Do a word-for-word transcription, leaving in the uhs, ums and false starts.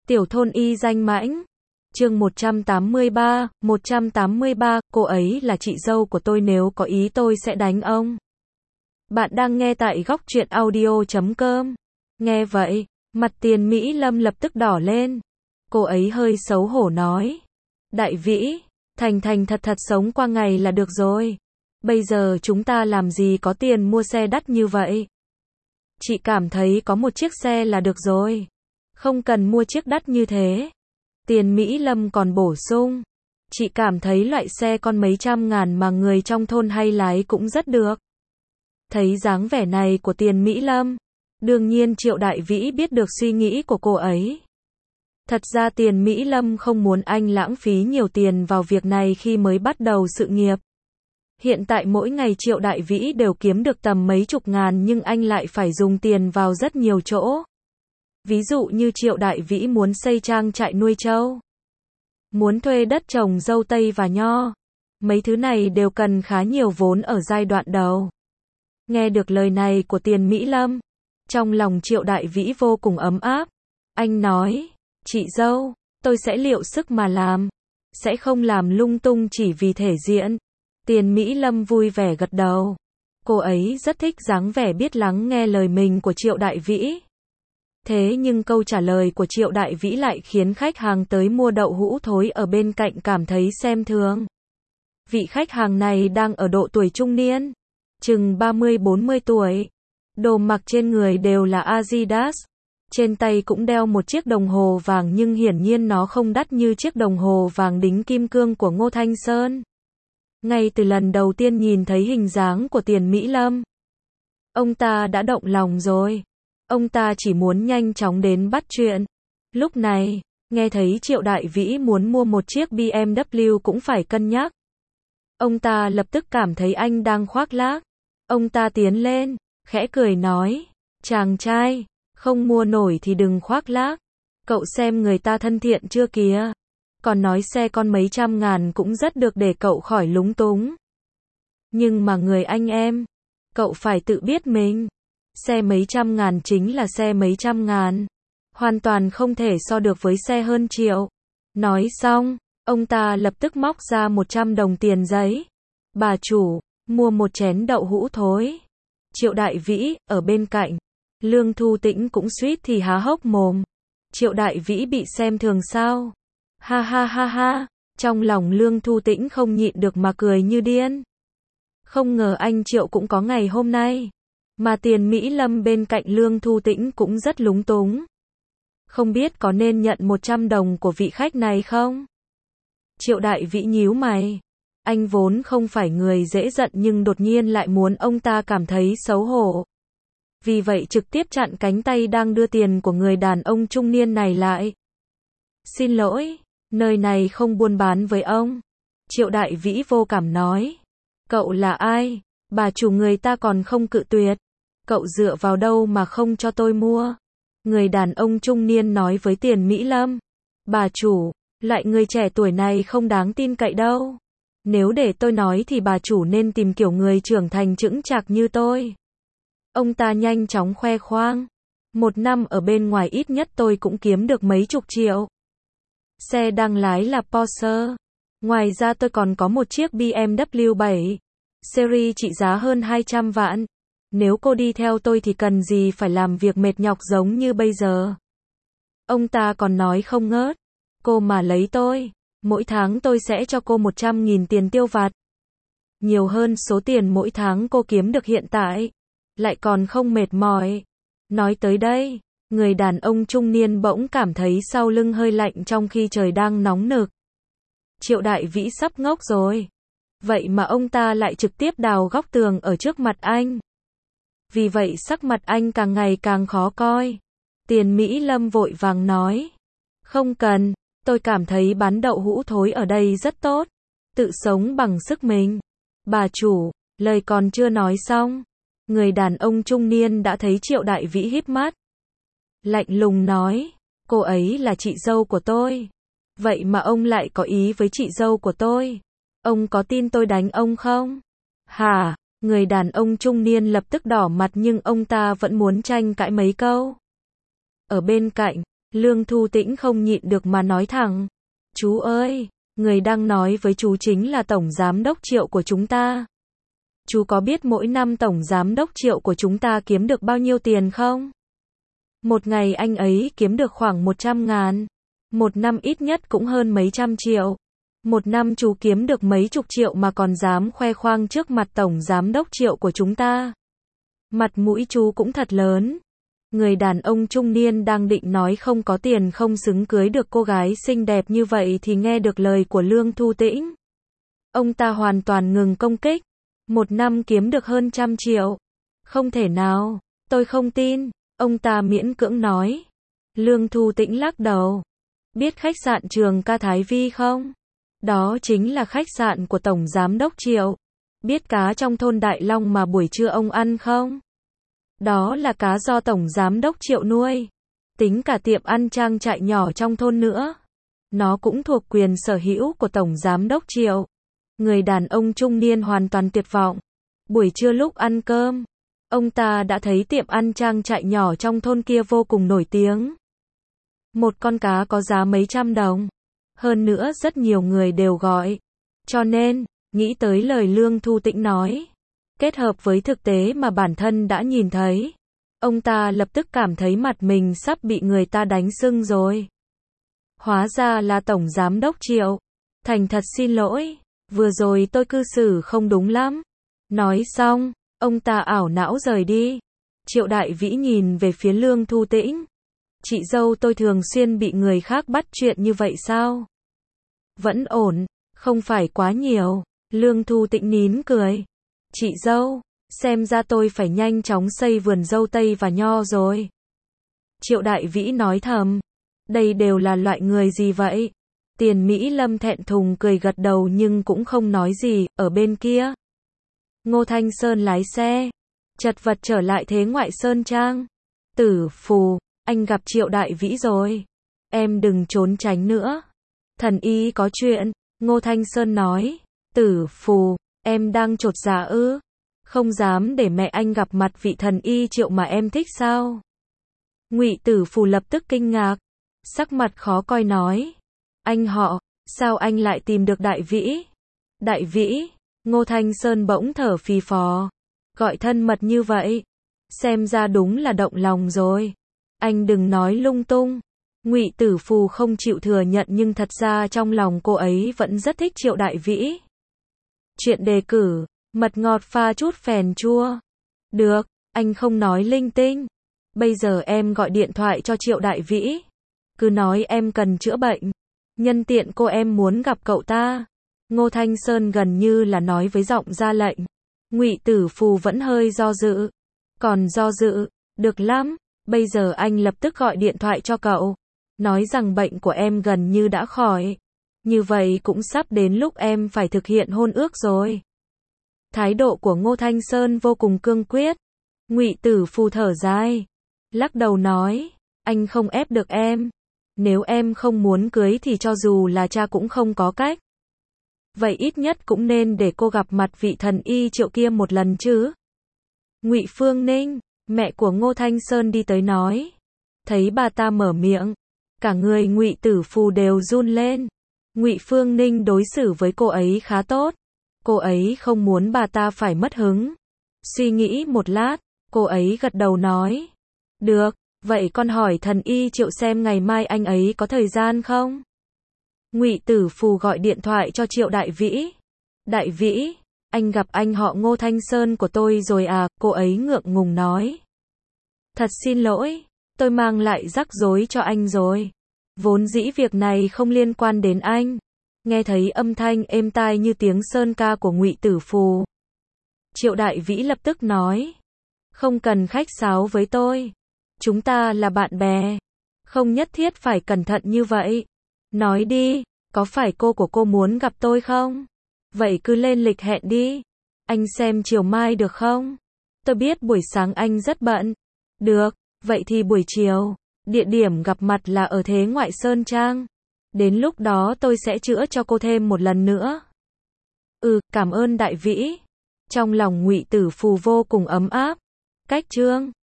Tiểu thôn y danh mãnh. Chương một trăm tám mươi ba, một trăm tám mươi ba, cô ấy là chị dâu của tôi, nếu có ý tôi sẽ đánh ông. Bạn đang nghe tại góc truyện audio chấm com. Nghe vậy, mặt Tiền Mỹ Lâm lập tức đỏ lên. Cô ấy hơi xấu hổ nói. Đại Vĩ, thành thành thật thật sống qua ngày là được rồi. Bây giờ chúng ta làm gì có tiền mua xe đắt như vậy. Chị cảm thấy có một chiếc xe là được rồi. Không cần mua chiếc đắt như thế. Tiền Mỹ Lâm còn bổ sung. Chị cảm thấy loại xe con mấy trăm ngàn mà người trong thôn hay lái cũng rất được. Thấy dáng vẻ này của Tiền Mỹ Lâm, đương nhiên Triệu Đại Vĩ biết được suy nghĩ của cô ấy. Thật ra Tiền Mỹ Lâm không muốn anh lãng phí nhiều tiền vào việc này khi mới bắt đầu sự nghiệp. Hiện tại mỗi ngày Triệu Đại Vĩ đều kiếm được tầm mấy chục ngàn, nhưng anh lại phải dùng tiền vào rất nhiều chỗ. Ví dụ như Triệu Đại Vĩ muốn xây trang trại nuôi trâu, muốn thuê đất trồng dâu tây và nho. Mấy thứ này đều cần khá nhiều vốn ở giai đoạn đầu. Nghe được lời này của Tiền Mỹ Lâm, trong lòng Triệu Đại Vĩ vô cùng ấm áp. Anh nói, chị dâu, tôi sẽ liệu sức mà làm, sẽ không làm lung tung chỉ vì thể diện. Tiền Mỹ Lâm vui vẻ gật đầu. Cô ấy rất thích dáng vẻ biết lắng nghe lời mình của Triệu Đại Vĩ. Thế nhưng câu trả lời của Triệu Đại Vĩ lại khiến khách hàng tới mua đậu hũ thối ở bên cạnh cảm thấy xem thường. Vị khách hàng này đang ở độ tuổi trung niên, chừng ba mươi bốn mươi tuổi. Đồ mặc trên người đều là Adidas. Trên tay cũng đeo một chiếc đồng hồ vàng, nhưng hiển nhiên nó không đắt như chiếc đồng hồ vàng đính kim cương của Ngô Thanh Sơn. Ngay từ lần đầu tiên nhìn thấy hình dáng của Tiền Mỹ Lâm, ông ta đã động lòng rồi. Ông ta chỉ muốn nhanh chóng đến bắt chuyện. Lúc này, nghe thấy Triệu Đại Vĩ muốn mua một chiếc bê em vê cũng phải cân nhắc. Ông ta lập tức cảm thấy anh đang khoác lác. Ông ta tiến lên, khẽ cười nói, chàng trai, không mua nổi thì đừng khoác lác. Cậu xem người ta thân thiện chưa kìa. Còn nói xe con mấy trăm ngàn cũng rất được để cậu khỏi lúng túng. Nhưng mà người anh em, cậu phải tự biết mình. Xe mấy trăm ngàn chính là xe mấy trăm ngàn. Hoàn toàn không thể so được với xe hơn triệu. Nói xong, ông ta lập tức móc ra một trăm đồng tiền giấy. Bà chủ, mua một chén đậu hũ thối. Triệu Đại Vĩ, ở bên cạnh. Lương Thu Tĩnh cũng suýt thì há hốc mồm. Triệu Đại Vĩ bị xem thường sao? Ha ha ha ha. Trong lòng Lương Thu Tĩnh không nhịn được mà cười như điên. Không ngờ anh Triệu cũng có ngày hôm nay. Mà Tiền Mỹ Lâm bên cạnh Lương Thu Tĩnh cũng rất lúng túng. Không biết có nên nhận một trăm đồng của vị khách này không? Triệu Đại Vĩ nhíu mày. Anh vốn không phải người dễ giận, nhưng đột nhiên lại muốn ông ta cảm thấy xấu hổ. Vì vậy trực tiếp chặn cánh tay đang đưa tiền của người đàn ông trung niên này lại. Xin lỗi, nơi này không buôn bán với ông. Triệu Đại Vĩ vô cảm nói. Cậu là ai? Bà chủ người ta còn không cự tuyệt. Cậu dựa vào đâu mà không cho tôi mua? Người đàn ông trung niên nói với Tiền Mỹ Lâm. Bà chủ, lại người trẻ tuổi này không đáng tin cậy đâu. Nếu để tôi nói thì bà chủ nên tìm kiểu người trưởng thành chững chạc như tôi. Ông ta nhanh chóng khoe khoang. Một năm ở bên ngoài ít nhất tôi cũng kiếm được mấy chục triệu. Xe đang lái là Porsche. Ngoài ra tôi còn có một chiếc bê em vê bảy series trị giá hơn hai trăm vạn. Nếu cô đi theo tôi thì cần gì phải làm việc mệt nhọc giống như bây giờ. Ông ta còn nói không ngớt. Cô mà lấy tôi, mỗi tháng tôi sẽ cho cô một trăm nghìn tiền tiêu vặt. Nhiều hơn số tiền mỗi tháng cô kiếm được hiện tại. Lại còn không mệt mỏi. Nói tới đây, người đàn ông trung niên bỗng cảm thấy sau lưng hơi lạnh trong khi trời đang nóng nực. Triệu Đại Vĩ sắp ngốc rồi. Vậy mà ông ta lại trực tiếp đào góc tường ở trước mặt anh. Vì vậy sắc mặt anh càng ngày càng khó coi. Tiền Mỹ Lâm vội vàng nói. Không cần, tôi cảm thấy bán đậu hũ thối ở đây rất tốt. Tự sống bằng sức mình. Bà chủ, lời còn chưa nói xong. Người đàn ông trung niên đã thấy Triệu Đại Vĩ híp mắt. Lạnh lùng nói. Cô ấy là chị dâu của tôi. Vậy mà ông lại có ý với chị dâu của tôi. Ông có tin tôi đánh ông không? Hả? Người đàn ông trung niên lập tức đỏ mặt, nhưng ông ta vẫn muốn tranh cãi mấy câu. Ở bên cạnh, Lương Thu Tĩnh không nhịn được mà nói thẳng. Chú ơi, người đang nói với chú chính là Tổng Giám đốc Triệu của chúng ta. Chú có biết mỗi năm Tổng Giám đốc Triệu của chúng ta kiếm được bao nhiêu tiền không? Một ngày anh ấy kiếm được khoảng một trăm ngàn. Một năm ít nhất cũng hơn mấy trăm triệu. Một năm chú kiếm được mấy chục triệu mà còn dám khoe khoang trước mặt Tổng Giám đốc Triệu của chúng ta. Mặt mũi chú cũng thật lớn. Người đàn ông trung niên đang định nói không có tiền không xứng cưới được cô gái xinh đẹp như vậy thì nghe được lời của Lương Thu Tĩnh. Ông ta hoàn toàn ngừng công kích. Một năm kiếm được hơn trăm triệu. Không thể nào, tôi không tin, ông ta miễn cưỡng nói. Lương Thu Tĩnh lắc đầu. Biết khách sạn Trường Ca Thái Vi không? Đó chính là khách sạn của Tổng Giám đốc Triệu. Biết cá trong thôn Đại Long mà buổi trưa ông ăn không? Đó là cá do Tổng Giám đốc Triệu nuôi. Tính cả tiệm ăn trang trại nhỏ trong thôn nữa. Nó cũng thuộc quyền sở hữu của Tổng Giám đốc Triệu. Người đàn ông trung niên hoàn toàn tuyệt vọng. Buổi trưa lúc ăn cơm, ông ta đã thấy tiệm ăn trang trại nhỏ trong thôn kia vô cùng nổi tiếng. Một con cá có giá mấy trăm đồng. Hơn nữa rất nhiều người đều gọi. Cho nên, nghĩ tới lời Lương Thu Tĩnh nói. Kết hợp với thực tế mà bản thân đã nhìn thấy. Ông ta lập tức cảm thấy mặt mình sắp bị người ta đánh sưng rồi. Hóa ra là Tổng Giám đốc Triệu. Thành thật xin lỗi. Vừa rồi tôi cư xử không đúng lắm. Nói xong, ông ta ảo não rời đi. Triệu Đại Vĩ nhìn về phía Lương Thu Tĩnh. Chị dâu tôi thường xuyên bị người khác bắt chuyện như vậy sao? Vẫn ổn, không phải quá nhiều. Lương Thu Tĩnh nín cười. Chị dâu, xem ra tôi phải nhanh chóng xây vườn dâu tây và nho rồi. Triệu Đại Vĩ nói thầm. Đây đều là loại người gì vậy? Tiền Mỹ Lâm thẹn thùng cười gật đầu nhưng cũng không nói gì. Ở bên kia, Ngô Thanh Sơn lái xe, chật vật trở lại Thế Ngoại Sơn Trang. Tử Phù, anh gặp Triệu Đại Vĩ rồi. Em đừng trốn tránh nữa. Thần y có chuyện, Ngô Thanh Sơn nói. Tử Phù, em đang chột dạ ư? Không dám để mẹ anh gặp mặt vị thần y Triệu mà em thích sao? Ngụy Tử Phù lập tức kinh ngạc, sắc mặt khó coi nói. Anh họ, sao anh lại tìm được Đại Vĩ? Đại Vĩ, Ngô Thanh Sơn bỗng thở phì phò. Gọi thân mật như vậy. Xem ra đúng là động lòng rồi. Anh đừng nói lung tung. Ngụy Tử Phù không chịu thừa nhận nhưng thật ra trong lòng cô ấy vẫn rất thích Triệu Đại Vĩ. Chuyện đề cử, mật ngọt pha chút phèn chua. Được, anh không nói linh tinh. Bây giờ em gọi điện thoại cho Triệu Đại Vĩ. Cứ nói em cần chữa bệnh. Nhân tiện cô em muốn gặp cậu ta. Ngô Thanh Sơn gần như là nói với giọng ra lệnh. Ngụy Tử Phù vẫn hơi do dự. Còn do dự, được lắm, bây giờ anh lập tức gọi điện thoại cho cậu. Nói rằng bệnh của em gần như đã khỏi. Như vậy cũng sắp đến lúc em phải thực hiện hôn ước rồi. Thái độ của Ngô Thanh Sơn vô cùng cương quyết. Ngụy Tử Phù thở dài, lắc đầu nói, anh không ép được em. Nếu em không muốn cưới thì cho dù là cha cũng không có cách. Vậy ít nhất cũng nên để cô gặp mặt vị thần y Triệu kia một lần chứ. Ngụy Phương Ninh, mẹ của Ngô Thanh Sơn đi tới nói. Thấy bà ta mở miệng, cả người Ngụy Tử Phù đều run lên. Ngụy Phương Ninh đối xử với cô ấy khá tốt. Cô ấy không muốn bà ta phải mất hứng. Suy nghĩ một lát, cô ấy gật đầu nói. Được, vậy con hỏi thần y Triệu xem ngày mai anh ấy có thời gian không? Ngụy Tử Phù gọi điện thoại cho Triệu Đại Vĩ. Đại Vĩ, anh gặp anh họ Ngô Thanh Sơn của tôi rồi à? Cô ấy ngượng ngùng nói. Thật xin lỗi, tôi mang lại rắc rối cho anh rồi. Vốn dĩ việc này không liên quan đến anh. Nghe thấy âm thanh êm tai như tiếng sơn ca của Ngụy Tử Phù. Triệu Đại Vĩ lập tức nói. Không cần khách sáo với tôi. Chúng ta là bạn bè. Không nhất thiết phải cẩn thận như vậy. Nói đi, có phải cô của cô muốn gặp tôi không? Vậy cứ lên lịch hẹn đi. Anh xem chiều mai được không? Tôi biết buổi sáng anh rất bận. Được, vậy thì buổi chiều. Địa điểm gặp mặt là ở Thế Ngoại Sơn Trang. Đến lúc đó tôi sẽ chữa cho cô thêm một lần nữa. Ừ, cảm ơn Đại Vĩ. Trong lòng Ngụy Tử Phù vô cùng ấm áp. Cách chương